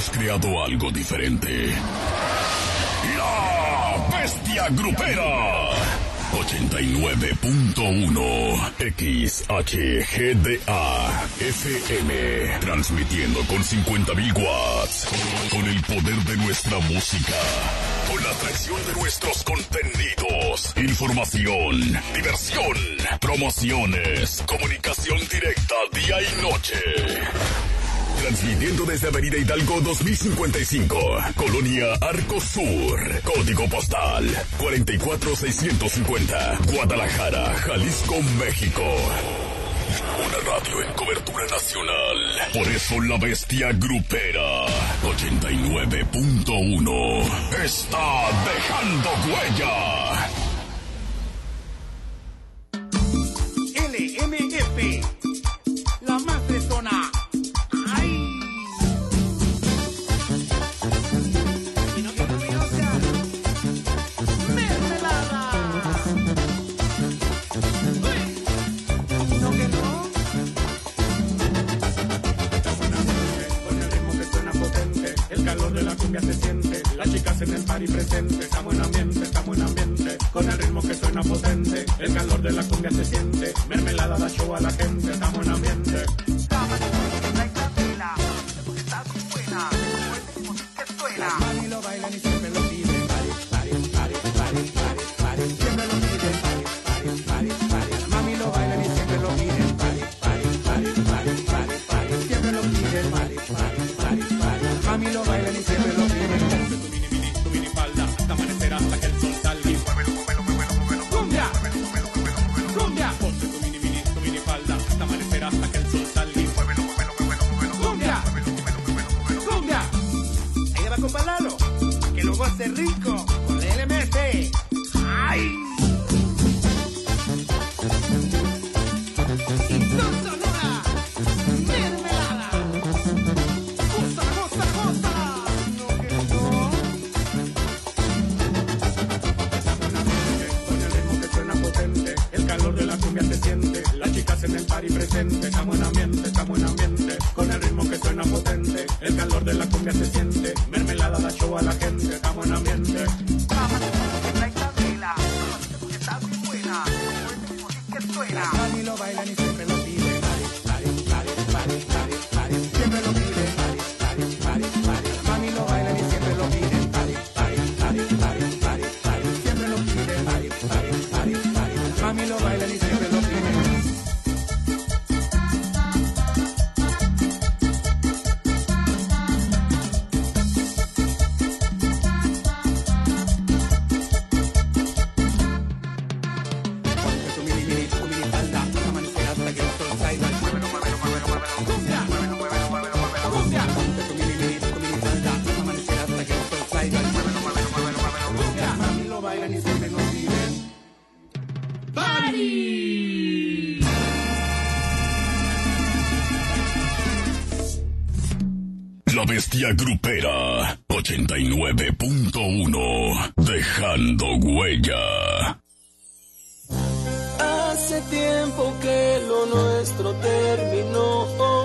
hemos creado algo diferente. La Bestia Grupera. 89.1 XHGDA FM, transmitiendo con 50.000 watts, con el poder de nuestra música, con la atracción de nuestros contenidos, información, diversión, promociones, comunicación directa día y noche. Transmitiendo desde Avenida Hidalgo 2055, Colonia Arco Sur, código postal 44650, Guadalajara, Jalisco, México. Una radio en cobertura nacional. Por eso la Bestia Grupera 89.1 está dejando huella. LMF, la más fresona. Se siente, las chicas en el party presente, estamos en ambiente, con el ritmo que suena potente, el calor de la cumbia se siente, mermelada da show a la gente, estamos en ambiente. Las mami lo bailan y siempre lo piden, party, siempre lo piden, party. Las mami lo bailan y siempre lo piden, party, siempre lo piden, party. Las mami lo bailan y siempre lo piden. Tu mini falda, hasta amanecer hasta que el sol salga y muévelo. Cumbia. Ponte tu mini falda, hasta amanecer hasta que el sol salga y muévelo. Cumbia. Ahí va con Palalo, que lo goce rico con el LMS. ¡Ay! En el party presente, estamos en ambiente, con el ritmo que suena potente, el calor de la cumbia se siente, mermelada da show a la gente, estamos en ambiente. Las mami lo bailan y siempre lo piden, siempre lo piden, las mami lo bailan y siempre lo piden, siempre lo piden, las mami lo bailan y siempre lo piden. La Bestia Grupera 89.1, dejando huella. Hace tiempo que lo nuestro terminó,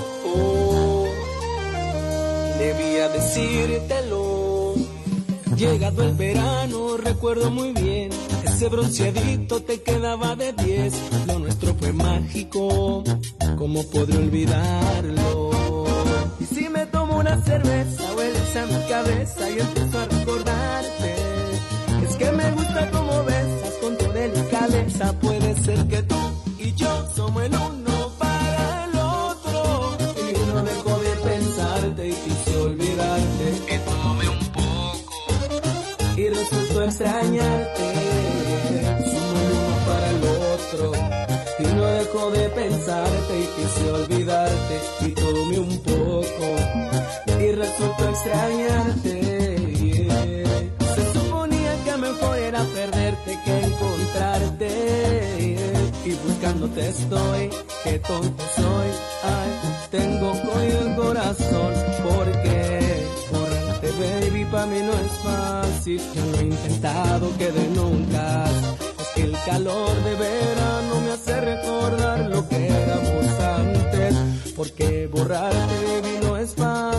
debía decírtelo. Llegado el verano, recuerdo muy bien, ese bronceadito te quedaba de 10. Lo nuestro fue mágico, ¿cómo podré olvidarlo? Y si me tomo una cerveza, hueles a mi cabeza y empiezo a recordarte. Es que me gusta como besas con tu delicadeza. Puede ser que tú y yo somos el uno para el otro. Y no dejo de pensarte y quise olvidarte. Que tome un poco y resultó extrañarte. Somos el uno para el otro. Y no dejo de pensarte y quise olvidarte. Y tomé un poco y resultó extrañarte. Se suponía que mejor era perderte que encontrarte. Y buscándote estoy, qué tonto soy. Ay, tengo hoy el corazón. Porque borrarte, baby, pa' mí no es fácil. Yo lo he intentado que de nunca. Que el calor de verano me hace recordar lo que éramos antes. Porque borrarte, baby, no es fácil.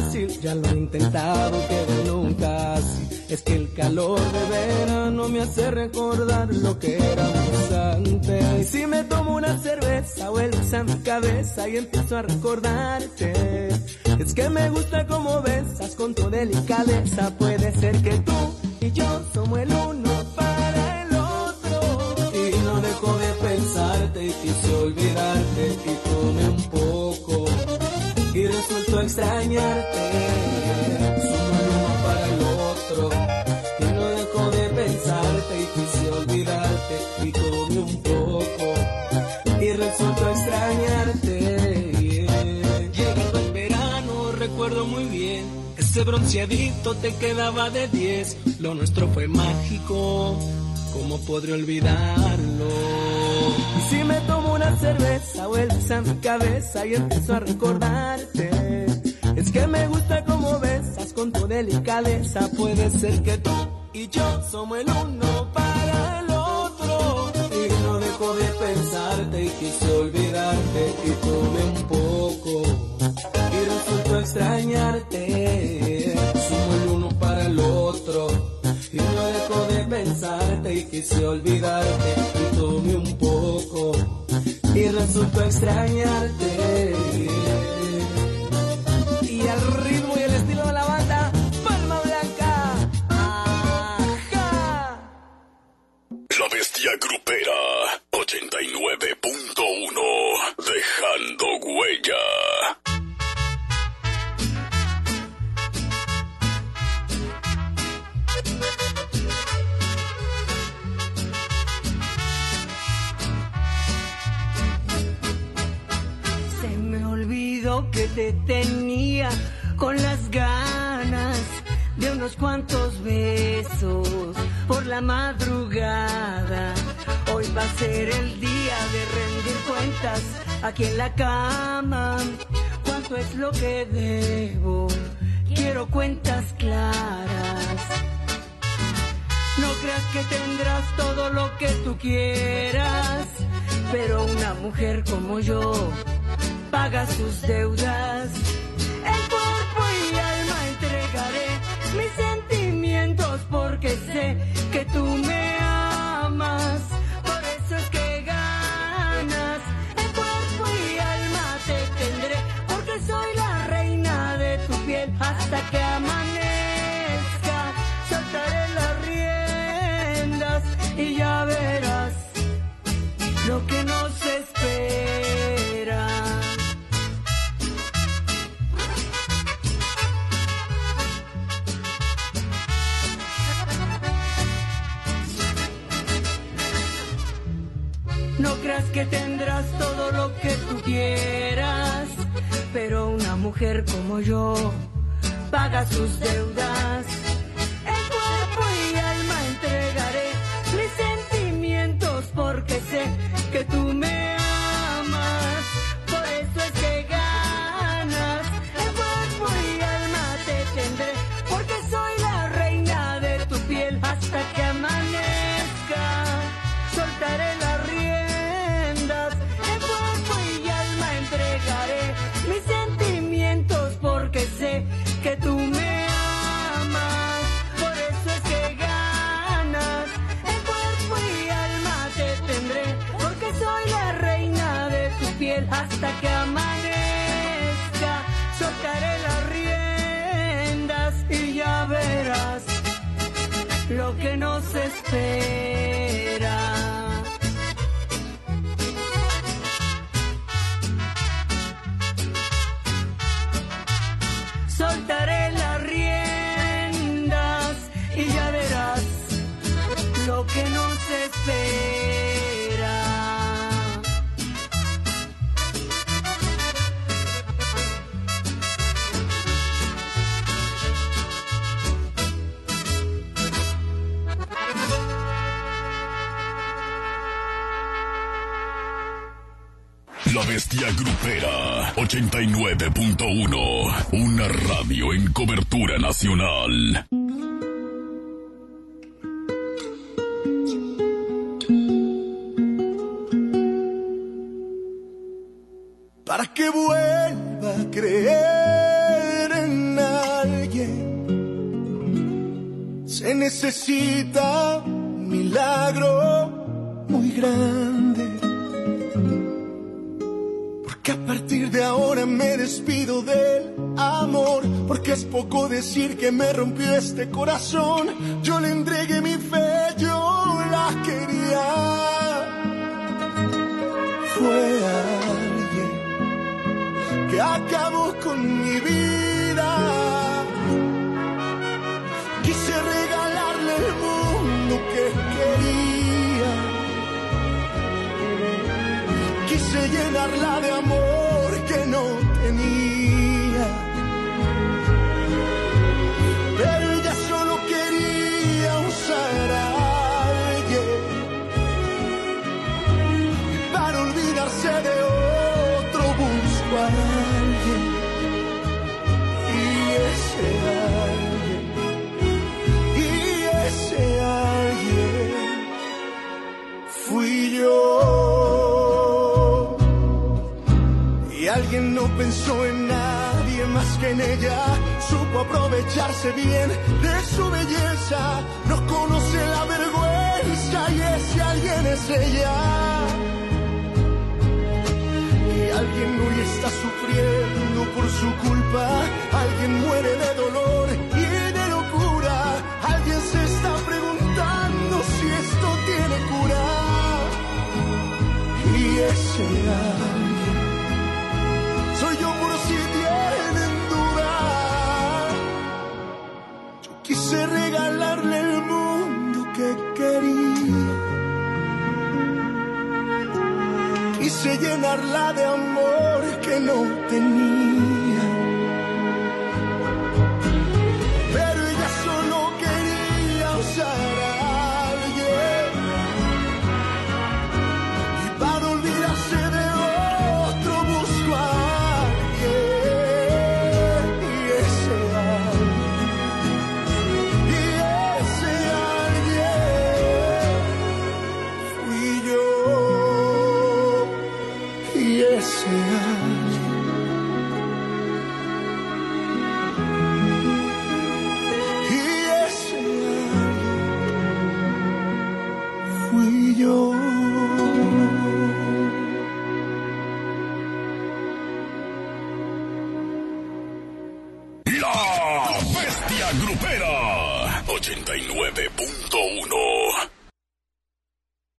Ya lo he intentado, pero nunca así. Es que el calor de verano me hace recordar lo que éramos antes. Y si me tomo una cerveza, vuelves a mi cabeza y empiezo a recordarte. Es que me gusta cómo besas con tu delicadeza. Puede ser que tú y yo somos el uno para el otro. Y no dejo de pensarte y quise olvidarte y tomé un poco. Y resultó extrañarte, somos el uno para el otro. Y no dejo de pensarte y quise olvidarte y tomé un poco. Y resultó extrañarte, Llegando el verano recuerdo muy bien, ese bronceadito te quedaba de 10. Lo nuestro fue mágico, ¿cómo podré olvidarlo? Y si me tomo una cerveza, vuelves a mi cabeza y empiezo a recordarte. Es que me gusta cómo besas con tu delicadeza. Puede ser que tú y yo somos el uno para el otro. Y no dejo de pensarte y quise olvidarte y tomé un poco. Y resultó extrañarte, somos el uno para el otro. Y no dejo de pensarte y quise olvidarte y tomé un poco. Y resultó extrañarte. Y al ritmo y el estilo de la banda, Palma Blanca. ¡Ajá! La Bestia Grupera 89.1, dejando huella. Que te tenía con las ganas de unos cuantos besos por la madrugada. Hoy va a ser el día de rendir cuentas aquí en la cama. ¿Cuánto es lo que debo? Quiero cuentas claras. No creas que tendrás todo lo que tú quieras, pero una mujer como yo paga sus deudas. En cuerpo y alma entregaré mis sentimientos porque sé que tú me amas. Por eso es que ganas. En cuerpo y alma te tendré porque soy la reina de tu piel. Hasta que amanezca soltaré las riendas y ya verás lo que nos espera. No creas que tendrás todo lo que tú quieras, pero una mujer como yo paga sus deudas. En cuerpo y alma entregaré mis sentimientos porque sé que tú me amas. Por eso es que ganas. En cuerpo y alma te tendré porque soy la reina de tu piel. Hasta que amanezca soltaré las riendas. En cuerpo y alma entregaré mis sentimientos porque sé que tú me amas. Por eso es que ganas. En cuerpo y alma te tendré porque soy la reina de tu piel. Hasta que amanezca soltaré las riendas y ya verás lo que nos espera. Soltaré las riendas y ya verás lo que nos espera. La Bestia Grupera 89.1, una radio en cobertura nacional. Para que vuelva a creer en necesita un milagro muy grande, porque a partir de ahora me despido del amor, porque es poco decir que me rompió este corazón. Yo le entregué mi fe, yo la quería. Fue alguien que acabó con mi vida. Quise regalarle el mundo que quería. Quise llenarla de amor que no tenía. Pero ella solo quería usar a alguien para olvidarse de otro. Busco a alguien, y ese alguien fui yo. Y alguien no pensó en nadie más que en ella. Supo aprovecharse bien de su belleza. No conoce la vergüenza y ese alguien es ella. Y alguien hoy está sufriendo por su culpa. Alguien muere de dolor y de locura. Alguien se está preguntando si esto tiene cura. Y ese alguien soy yo por si tienen duda. Yo quise regalarle el mundo que quería. Quise llenarla de amor que no tenía. Pero ella solo quería usar a alguien, y para olvidarse de otro busco a alguien. Y ese alguien fui yo. Y ese alguien fui yo. La Bestia Grupera 89.1